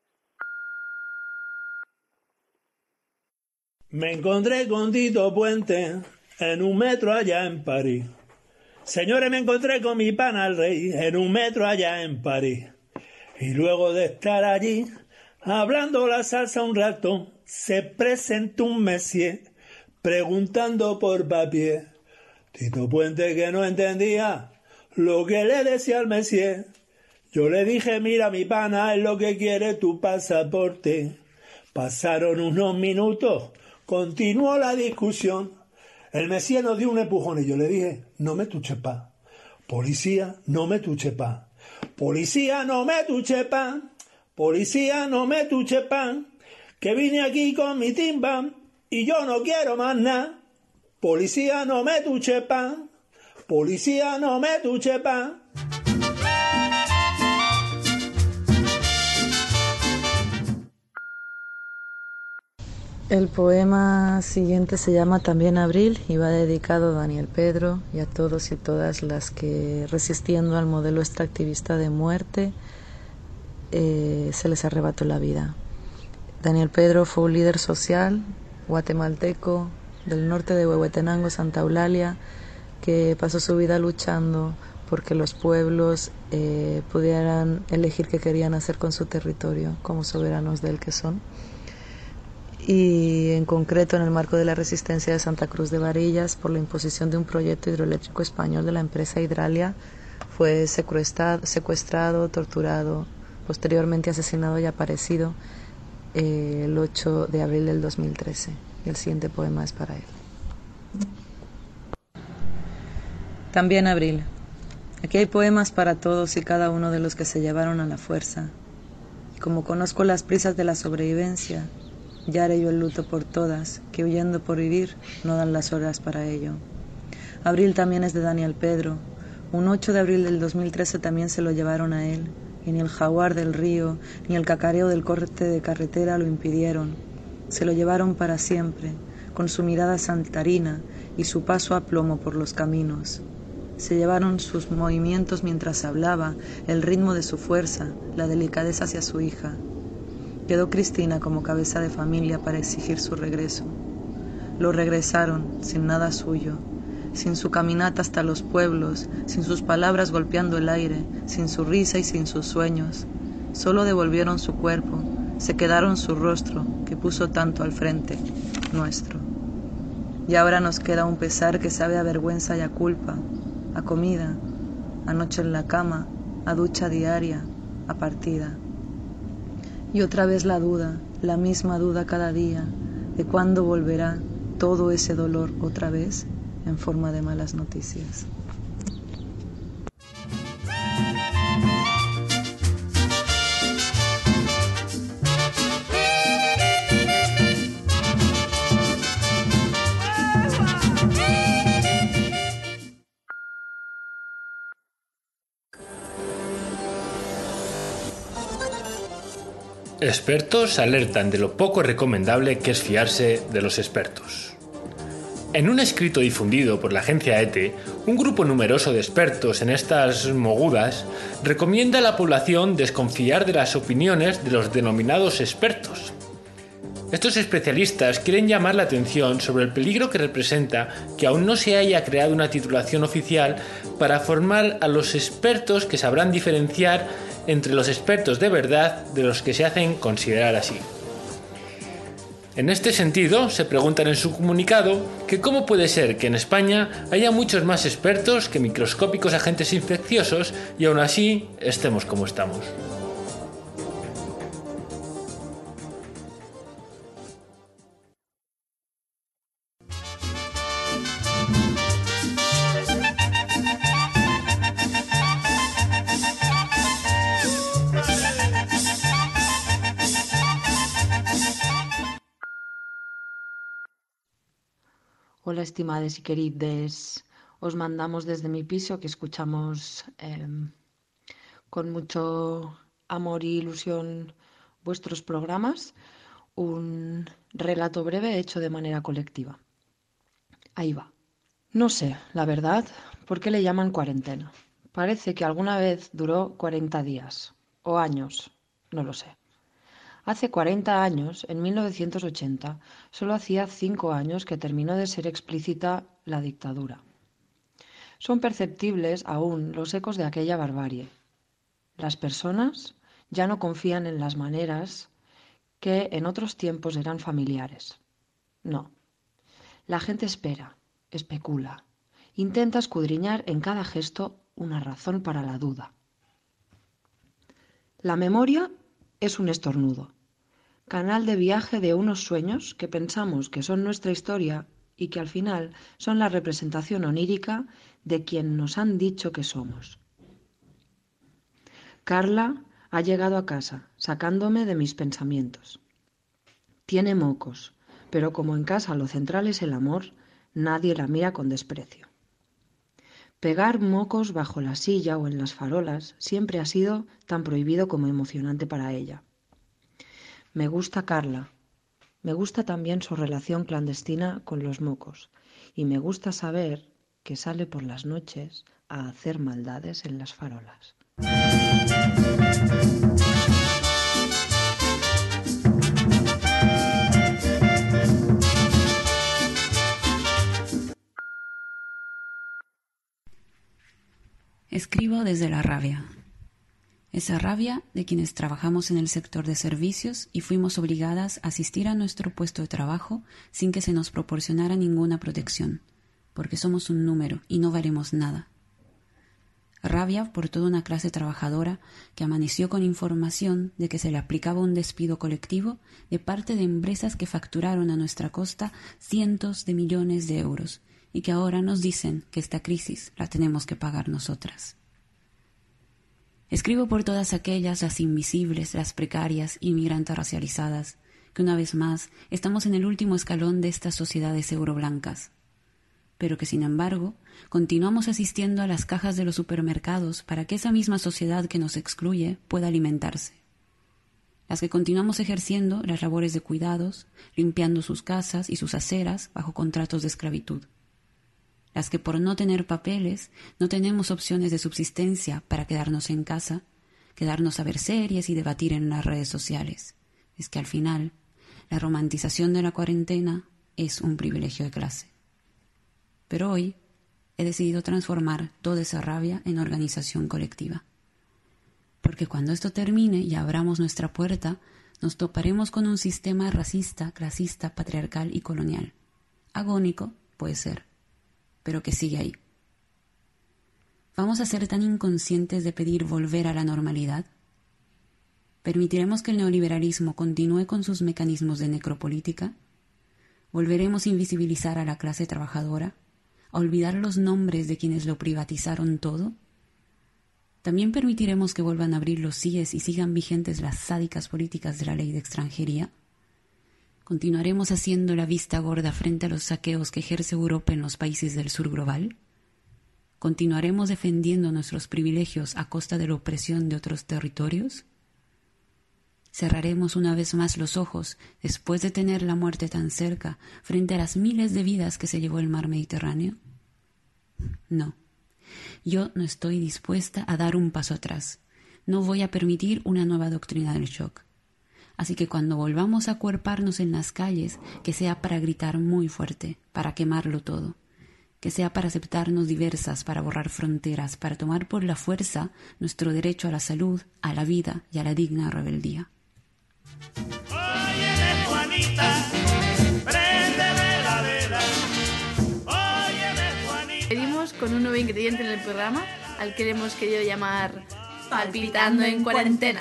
S9: Me encontré con Tito Puente en un metro allá en París. Señores, me encontré con mi pana el rey en un metro allá en París. Y luego de estar allí, hablando la salsa un rato, se presentó un monsieur preguntando por papier. Tito Puente, que no entendía lo que le decía al monsieur. Yo le dije, mira mi pana, es lo que quiere tu pasaporte. Pasaron unos minutos, continuó la discusión. El monsieur nos dio un empujón y yo le dije, no me tuche pa. Policía, no me tuche pa. Policía, no me tuche pa. Policía, no me tuche pa. Que vine aquí con mi timba y yo no quiero más nada. Policía, no me tuche pa. Policía, no me tuche pa.
S10: El poema siguiente se llama También Abril y va dedicado a Daniel Pedro y a todos y todas las que, resistiendo al modelo extractivista de muerte, eh, se les arrebató la vida. Daniel Pedro fue un líder social guatemalteco del norte de Huehuetenango, Santa Eulalia, que pasó su vida luchando porque los pueblos eh, pudieran elegir qué querían hacer con su territorio como soberanos del que son. Y en concreto en el marco de la resistencia de Santa Cruz de Varillas por la imposición de un proyecto hidroeléctrico español de la empresa Hidralia, fue secuestrado, secuestrado torturado, posteriormente asesinado y aparecido eh, el ocho de abril del dos mil trece. Y el siguiente poema es para él. También Abril. Aquí hay poemas para todos y cada uno de los que se llevaron a la fuerza. Y como conozco las prisas de la sobrevivencia, ya haré yo el luto por todas, que huyendo por vivir no dan las horas para ello. Abril también es de Daniel Pedro. Un ocho de abril del dos mil trece también se lo llevaron a él, y ni el jaguar del río, ni el cacareo del corte de carretera lo impidieron. Se lo llevaron para siempre, con su mirada saltarina y su paso a plomo por los caminos. Se llevaron sus movimientos mientras hablaba, el ritmo de su fuerza, la delicadeza hacia su hija. Quedó Cristina como cabeza de familia para exigir su regreso. Lo regresaron, sin nada suyo, sin su caminata hasta los pueblos, sin sus palabras golpeando el aire, sin su risa y sin sus sueños. Solo devolvieron su cuerpo, se quedaron su rostro, que puso tanto al frente, nuestro. Y ahora nos queda un pesar que sabe a vergüenza y a culpa, a comida, a noche en la cama, a ducha diaria, a partida. Y otra vez la duda, la misma duda cada día, de cuándo volverá todo ese dolor otra vez en forma de malas noticias.
S11: Expertos alertan de lo poco recomendable que es fiarse de los expertos. En un escrito difundido por la agencia E T E, un grupo numeroso de expertos en estas mogudas recomienda a la población desconfiar de las opiniones de los denominados expertos. Estos especialistas quieren llamar la atención sobre el peligro que representa que aún no se haya creado una titulación oficial para formar a los expertos que sabrán diferenciar entre los expertos de verdad de los que se hacen considerar así. En este sentido, se preguntan en su comunicado que cómo puede ser que en España haya muchos más expertos que microscópicos agentes infecciosos y aún así estemos como estamos.
S10: Hola, estimades y querides. Os mandamos desde mi piso, que escuchamos eh, con mucho amor y ilusión vuestros programas, un relato breve hecho de manera colectiva. Ahí va. No sé, la verdad, por qué le llaman cuarentena. Parece que alguna vez duró cuarenta días, o años, no lo sé. Hace cuarenta años, en mil novecientos ochenta, solo hacía cinco años que terminó de ser explícita la dictadura. Son perceptibles aún los ecos de aquella barbarie. Las personas ya no confían en las maneras que en otros tiempos eran familiares. No. La gente espera, especula, intenta escudriñar en cada gesto una razón para la duda. La memoria es un estornudo, canal de viaje de unos sueños que pensamos que son nuestra historia y que al final son la representación onírica de quien nos han dicho que somos. Carla ha llegado a casa, sacándome de mis pensamientos. Tiene mocos, pero como en casa lo central es el amor, nadie la mira con desprecio. Pegar mocos bajo la silla o en las farolas siempre ha sido tan prohibido como emocionante para ella. Me gusta Carla, Me gusta también su relación clandestina con los mocos y me gusta saber que sale por las noches a hacer maldades en las farolas.
S12: Escribo desde la rabia. Esa rabia de quienes trabajamos en el sector de servicios y fuimos obligadas a asistir a nuestro puesto de trabajo sin que se nos proporcionara ninguna protección, porque somos un número y no valemos nada. Rabia por toda una clase trabajadora que amaneció con información de que se le aplicaba un despido colectivo de parte de empresas que facturaron a nuestra costa cientos de millones de euros y que ahora nos dicen que esta crisis la tenemos que pagar nosotras. Escribo por todas aquellas, las invisibles, las precarias, inmigrantes racializadas, que una vez más estamos en el último escalón de estas sociedades euroblancas, pero que sin embargo continuamos asistiendo a las cajas de los supermercados para que esa misma sociedad que nos excluye pueda alimentarse. Las que continuamos ejerciendo las labores de cuidados, limpiando sus casas y sus aceras bajo contratos de esclavitud. Las que por no tener papeles no tenemos opciones de subsistencia para quedarnos en casa, quedarnos a ver series y debatir en las redes sociales. Es que al final, la romantización de la cuarentena es un privilegio de clase. Pero hoy he decidido transformar toda esa rabia en organización colectiva. Porque cuando esto termine y abramos nuestra puerta, nos toparemos con un sistema racista, clasista, patriarcal y colonial. Agónico, puede ser, pero que sigue ahí. ¿Vamos a ser tan inconscientes de pedir volver a la normalidad? ¿Permitiremos que el neoliberalismo continúe con sus mecanismos de necropolítica? ¿Volveremos a invisibilizar a la clase trabajadora? ¿A olvidar los nombres de quienes lo privatizaron todo? ¿También permitiremos que vuelvan a abrir los C I E S y sigan vigentes las sádicas políticas de la ley de extranjería? ¿Continuaremos haciendo la vista gorda frente a los saqueos que ejerce Europa en los países del sur global? ¿Continuaremos defendiendo nuestros privilegios a costa de la opresión de otros territorios? ¿Cerraremos una vez más los ojos después de tener la muerte tan cerca frente a las miles de vidas que se llevó el mar Mediterráneo? No, yo no estoy dispuesta a dar un paso atrás. No voy a permitir una nueva doctrina del shock. Así que cuando volvamos a acuerparnos en las calles, que sea para gritar muy fuerte, para quemarlo todo, que sea para aceptarnos diversas, para borrar fronteras, para tomar por la fuerza nuestro derecho a la salud, a la vida y a la digna rebeldía.
S7: Óyeme, Juanita, préndeme la vela. Óyeme, Juanita.
S1: Seguimos con un nuevo ingrediente en el programa, al que hemos querido llamar Palpitando en Cuarentena.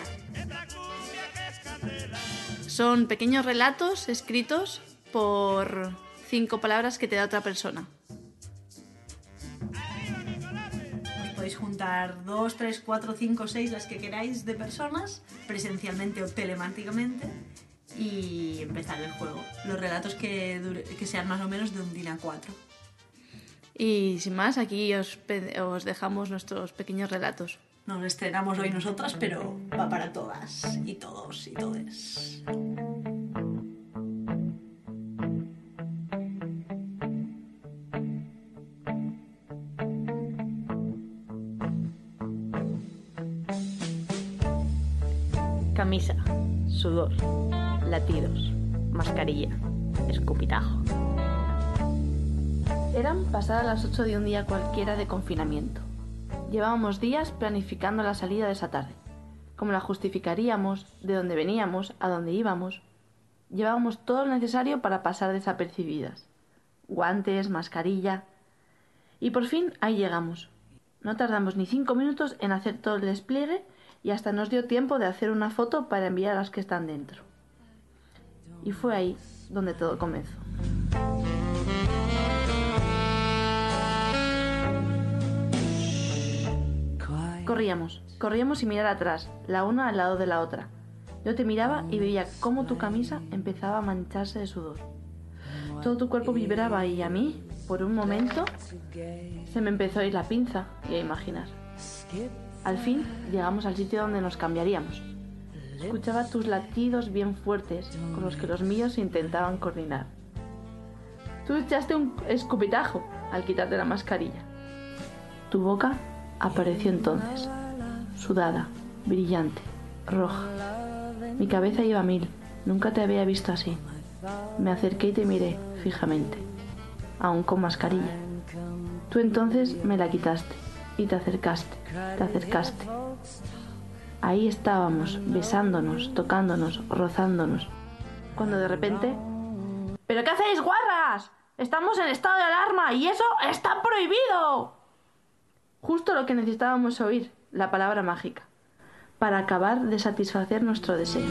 S1: Son pequeños relatos escritos por cinco palabras que te da otra persona.
S13: Os podéis juntar dos, tres, cuatro, cinco, seis, las que queráis de personas, presencialmente o telemáticamente, y empezar el juego. Los relatos que, dure, que sean más o menos de un D I N A cuatro.
S1: Y sin más, aquí os, os dejamos nuestros pequeños relatos.
S13: Nos estrenamos hoy nosotras, pero va para todas y todos y todes.
S14: Camisa, sudor, latidos, mascarilla, escupitajo.
S1: Eran pasadas las ocho de un día cualquiera de confinamiento. Llevábamos días planificando la salida de esa tarde, cómo la justificaríamos, de dónde veníamos, a dónde íbamos. Llevábamos todo lo necesario para pasar desapercibidas. Guantes, mascarilla... Y por fin ahí llegamos. No tardamos ni cinco minutos en hacer todo el despliegue y hasta nos dio tiempo de hacer una foto para enviar a las que están dentro. Y fue ahí donde todo comenzó. Corríamos, corríamos sin mirar atrás, la una al lado de la otra. Yo te miraba y veía cómo tu camisa empezaba a mancharse de sudor. Todo tu cuerpo vibraba y a mí, por un momento, se me empezó a ir la pinza y a imaginar. Al fin llegamos al sitio donde nos cambiaríamos.
S4: Escuchaba tus latidos bien fuertes con los que los míos intentaban coordinar. Tú echaste un escupitajo al quitarte la mascarilla. Tu boca apareció entonces, sudada, brillante, roja. Mi cabeza iba a mil, nunca te había visto así. Me acerqué y te miré fijamente, aún con mascarilla. Tú entonces me la quitaste y te acercaste, te acercaste. Ahí estábamos, besándonos, tocándonos, rozándonos, cuando de repente... ¿Pero qué hacéis, guarras? Estamos en estado de alarma y eso está prohibido. Justo lo que necesitábamos oír, la palabra mágica, para acabar de satisfacer nuestro deseo.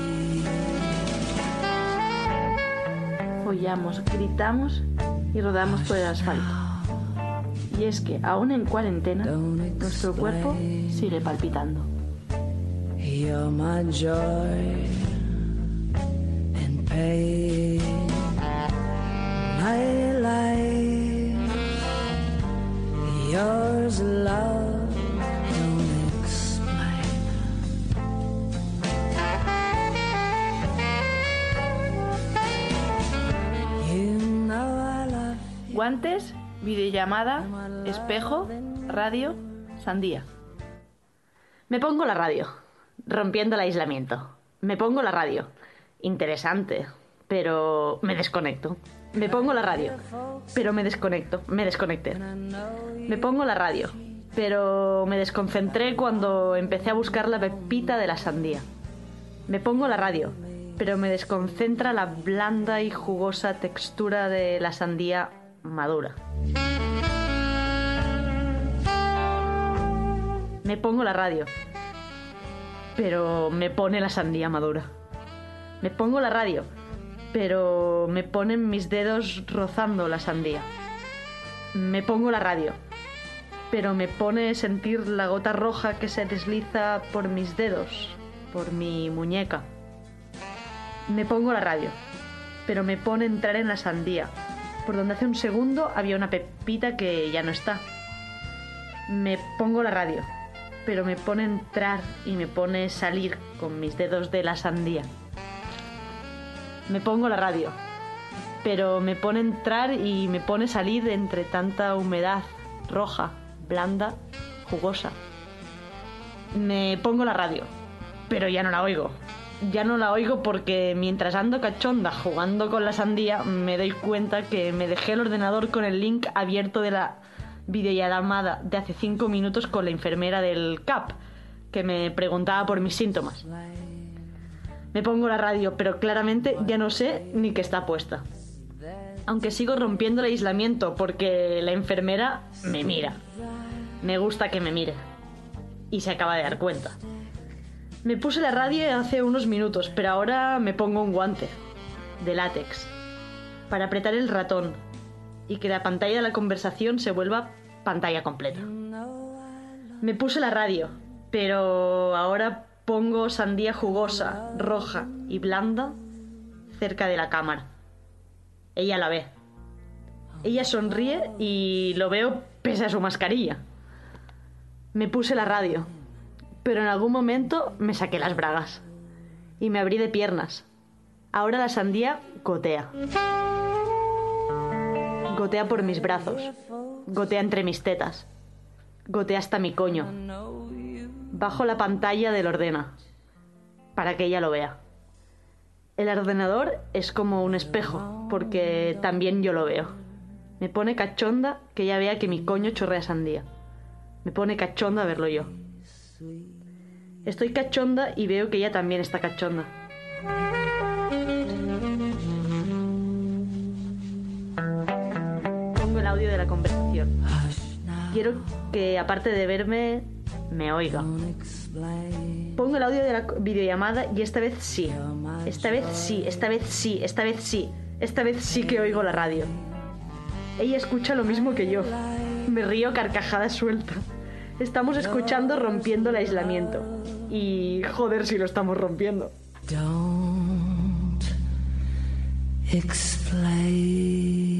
S4: Follamos, gritamos y rodamos por el asfalto. Y es que, aún en cuarentena, nuestro cuerpo sigue palpitando.
S15: You're my joy and pain, my life, yours love don't explain. You know I love you.
S4: Guantes, videollamada, espejo, radio, sandía. Me pongo la radio. Rompiendo el aislamiento. Me pongo la radio. Interesante, pero me desconecto. Me pongo la radio, pero me desconecto. Me desconecté. Me pongo la radio, pero me desconcentré cuando empecé a buscar la pepita de la sandía. Me pongo la radio, pero me desconcentra la blanda y jugosa textura de la sandía madura. Me pongo la radio, pero me pone la sandía madura. Me pongo la radio, pero me ponen mis dedos rozando la sandía. Me pongo la radio, pero me pone sentir la gota roja que se desliza por mis dedos, por mi muñeca. Me pongo la radio, pero me pone entrar en la sandía, por donde hace un segundo había una pepita que ya no está. Me pongo la radio, pero me pone entrar y me pone salir con mis dedos de la sandía. Me pongo la radio, pero me pone entrar y me pone salir entre tanta humedad roja, blanda, jugosa. Me pongo la radio, pero ya no la oigo. Ya no la oigo porque mientras ando cachonda jugando con la sandía me doy cuenta que me dejé el ordenador con el link abierto de la videollamada de hace cinco minutos con la enfermera del C A P, que me preguntaba por mis síntomas. Me pongo la radio, pero claramente ya no sé ni qué está puesta. Aunque sigo rompiendo el aislamiento porque la enfermera me mira. Me gusta que me mire. Y se acaba de dar cuenta. Me puse la radio hace unos minutos, pero ahora me pongo un guante de látex para apretar el ratón y que la pantalla de la conversación se vuelva pantalla completa. Me puse la radio, pero ahora pongo sandía jugosa, roja y blanda cerca de la cámara. Ella la ve. Ella sonríe y lo veo pese a su mascarilla. Me puse la radio, pero en algún momento me saqué las bragas y me abrí de piernas. Ahora la sandía gotea. Gotea por mis brazos, gotea entre mis tetas, gotea hasta mi coño. Bajo la pantalla del ordena, para que ella lo vea. El ordenador es como un espejo, porque también yo lo veo. Me pone cachonda que ella vea que mi coño chorrea sandía. Me pone cachonda verlo yo. Estoy cachonda y veo que ella también está cachonda. Pongo el audio de la conversación. Quiero que, aparte de verme, me oiga. Pongo el audio de la videollamada y esta vez sí. Esta vez sí, esta vez sí, esta vez sí. Esta vez sí que oigo la radio. Ella escucha lo mismo que yo. Me río carcajada suelta. Estamos escuchando rompiendo el aislamiento. Y joder si lo estamos rompiendo.
S15: Don't explain.